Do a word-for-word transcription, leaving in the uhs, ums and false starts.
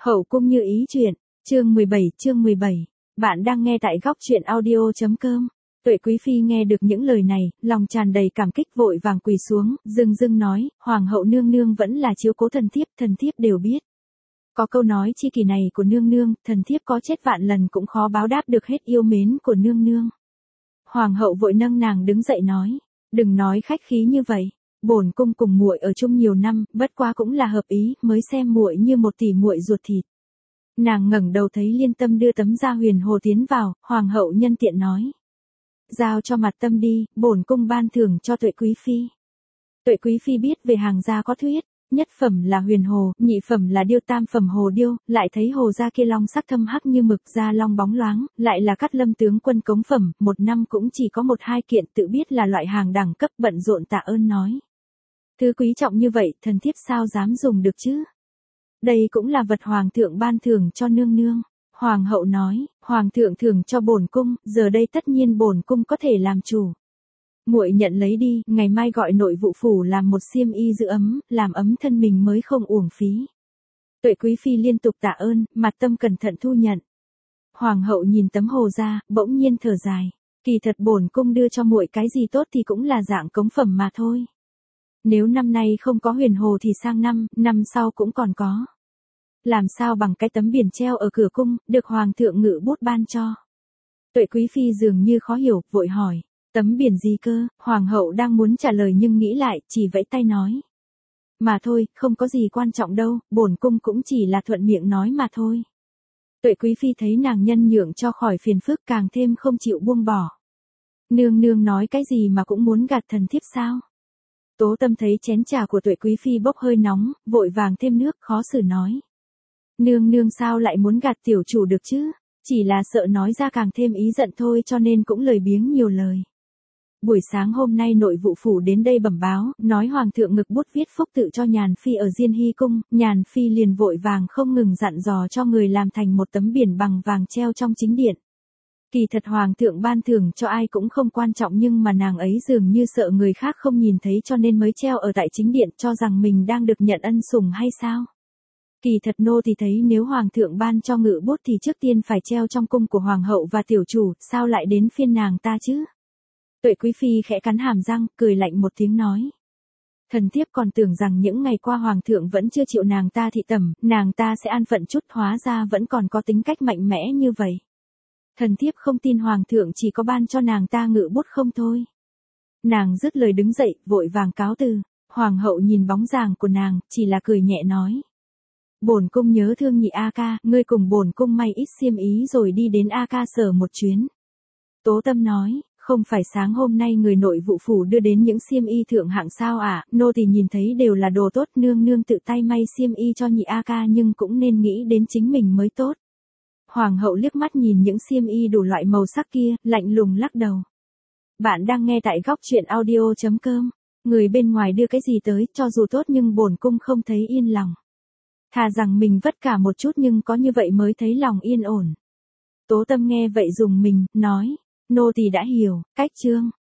Hậu cung như ý chuyện, chương mười bảy, chương mười bảy. Bạn đang nghe tại góc truyện audio.com. Tuệ Quý Phi nghe được những lời này, lòng tràn đầy cảm kích vội vàng quỳ xuống, dưng dưng nói, Hoàng hậu nương nương vẫn là chiếu cố thần thiếp, thần thiếp đều biết. Có câu nói chi kỷ này của nương nương, thần thiếp có chết vạn lần cũng khó báo đáp được hết yêu mến của nương nương. Hoàng hậu vội nâng nàng đứng dậy nói, đừng nói khách khí như vậy. Bổn cung cùng muội ở chung nhiều năm, bất quá cũng là hợp ý, mới xem muội như một tỷ muội ruột thịt. Nàng ngẩng đầu thấy Liên Tâm đưa tấm da huyền hồ tiến vào, hoàng hậu nhân tiện nói: "Giao cho Mặt Tâm đi, bổn cung ban thưởng cho Tuệ Quý Phi." Tuệ Quý Phi biết về hàng gia có thuyết, nhất phẩm là huyền hồ, nhị phẩm là điêu, tam phẩm hồ điêu, lại thấy hồ da kia long sắc thâm hắc như mực, da long bóng loáng, lại là Cát Lâm tướng quân cống phẩm, một năm cũng chỉ có một hai kiện, tự biết là loại hàng đẳng cấp, bận rộn tạ ơn nói: "Thứ quý trọng như vậy, thần thiếp sao dám dùng được chứ? Đây cũng là vật hoàng thượng ban thưởng cho nương nương." Hoàng hậu nói: "Hoàng thượng thưởng cho bổn cung, giờ đây tất nhiên bổn cung có thể làm chủ. Muội nhận lấy đi, ngày mai gọi nội vụ phủ làm một xiêm y giữ ấm, làm ấm thân mình mới không uổng phí." Tuệ Quý Phi liên tục tạ ơn, Mặt Tâm cẩn thận thu nhận. Hoàng hậu nhìn tấm hồ da, bỗng nhiên thở dài, kỳ thật bổn cung đưa cho muội cái gì tốt thì cũng là dạng cống phẩm mà thôi. Nếu năm nay không có huyền hồ thì sang năm, năm sau cũng còn có. Làm sao bằng cái tấm biển treo ở cửa cung, được hoàng thượng ngự bút ban cho. Tuệ Quý Phi dường như khó hiểu, vội hỏi, tấm biển gì cơ? Hoàng hậu đang muốn trả lời nhưng nghĩ lại, chỉ vẫy tay nói: "Mà thôi, không có gì quan trọng đâu, bổn cung cũng chỉ là thuận miệng nói mà thôi." Tuệ Quý Phi thấy nàng nhân nhượng cho khỏi phiền phức càng thêm không chịu buông bỏ. Nương nương nói cái gì mà cũng muốn gạt thần thiếp sao? Tố Tâm thấy chén trà của Tuệ Quý Phi bốc hơi nóng, vội vàng thêm nước, khó xử nói: "Nương nương sao lại muốn gạt tiểu chủ được chứ? Chỉ là sợ nói ra càng thêm ý giận thôi cho nên cũng lười biếng nhiều lời." Buổi sáng hôm nay nội vụ phủ đến đây bẩm báo, nói hoàng thượng ngực bút viết phúc tự cho Nhàn Phi ở Diên Hy cung, Nhàn Phi liền vội vàng không ngừng dặn dò cho người làm thành một tấm biển bằng vàng treo trong chính điện. Kỳ thật hoàng thượng ban thưởng cho ai cũng không quan trọng nhưng mà nàng ấy dường như sợ người khác không nhìn thấy cho nên mới treo ở tại chính điện cho rằng mình đang được nhận ân sủng hay sao? Kỳ thật nô thì thấy nếu hoàng thượng ban cho ngự bút thì trước tiên phải treo trong cung của hoàng hậu và tiểu chủ, sao lại đến phiên nàng ta chứ? Tuệ Quý Phi khẽ cắn hàm răng, cười lạnh một tiếng nói: "Thần thiếp còn tưởng rằng những ngày qua hoàng thượng vẫn chưa chịu nàng ta thị tẩm, nàng ta sẽ an phận chút, hóa ra vẫn còn có tính cách mạnh mẽ như vậy. Thần thiếp không tin hoàng thượng chỉ có ban cho nàng ta ngự bút không thôi." Nàng dứt lời đứng dậy, vội vàng cáo từ. Hoàng hậu nhìn bóng dáng của nàng, chỉ là cười nhẹ nói: "Bổn cung nhớ thương nhị A ca, ngươi cùng bổn cung may ít xiêm ý rồi đi đến A ca sở một chuyến." Tố Tâm nói: "Không phải sáng hôm nay người nội vụ phủ đưa đến những xiêm y thượng hạng sao ạ? À? Nô thì nhìn thấy đều là đồ tốt, nương nương tự tay may xiêm y cho nhị A ca nhưng cũng nên nghĩ đến chính mình mới tốt." Hoàng hậu liếc mắt nhìn những xiêm y đủ loại màu sắc kia, lạnh lùng lắc đầu. Bạn đang nghe tại góc truyện audio.com. Người bên ngoài đưa cái gì tới, cho dù tốt nhưng bổn cung không thấy yên lòng. Thà rằng mình vất cả một chút nhưng có như vậy mới thấy lòng yên ổn. Tố Tâm nghe vậy dùng mình, nói: "Nô tỳ đã hiểu, cách chương."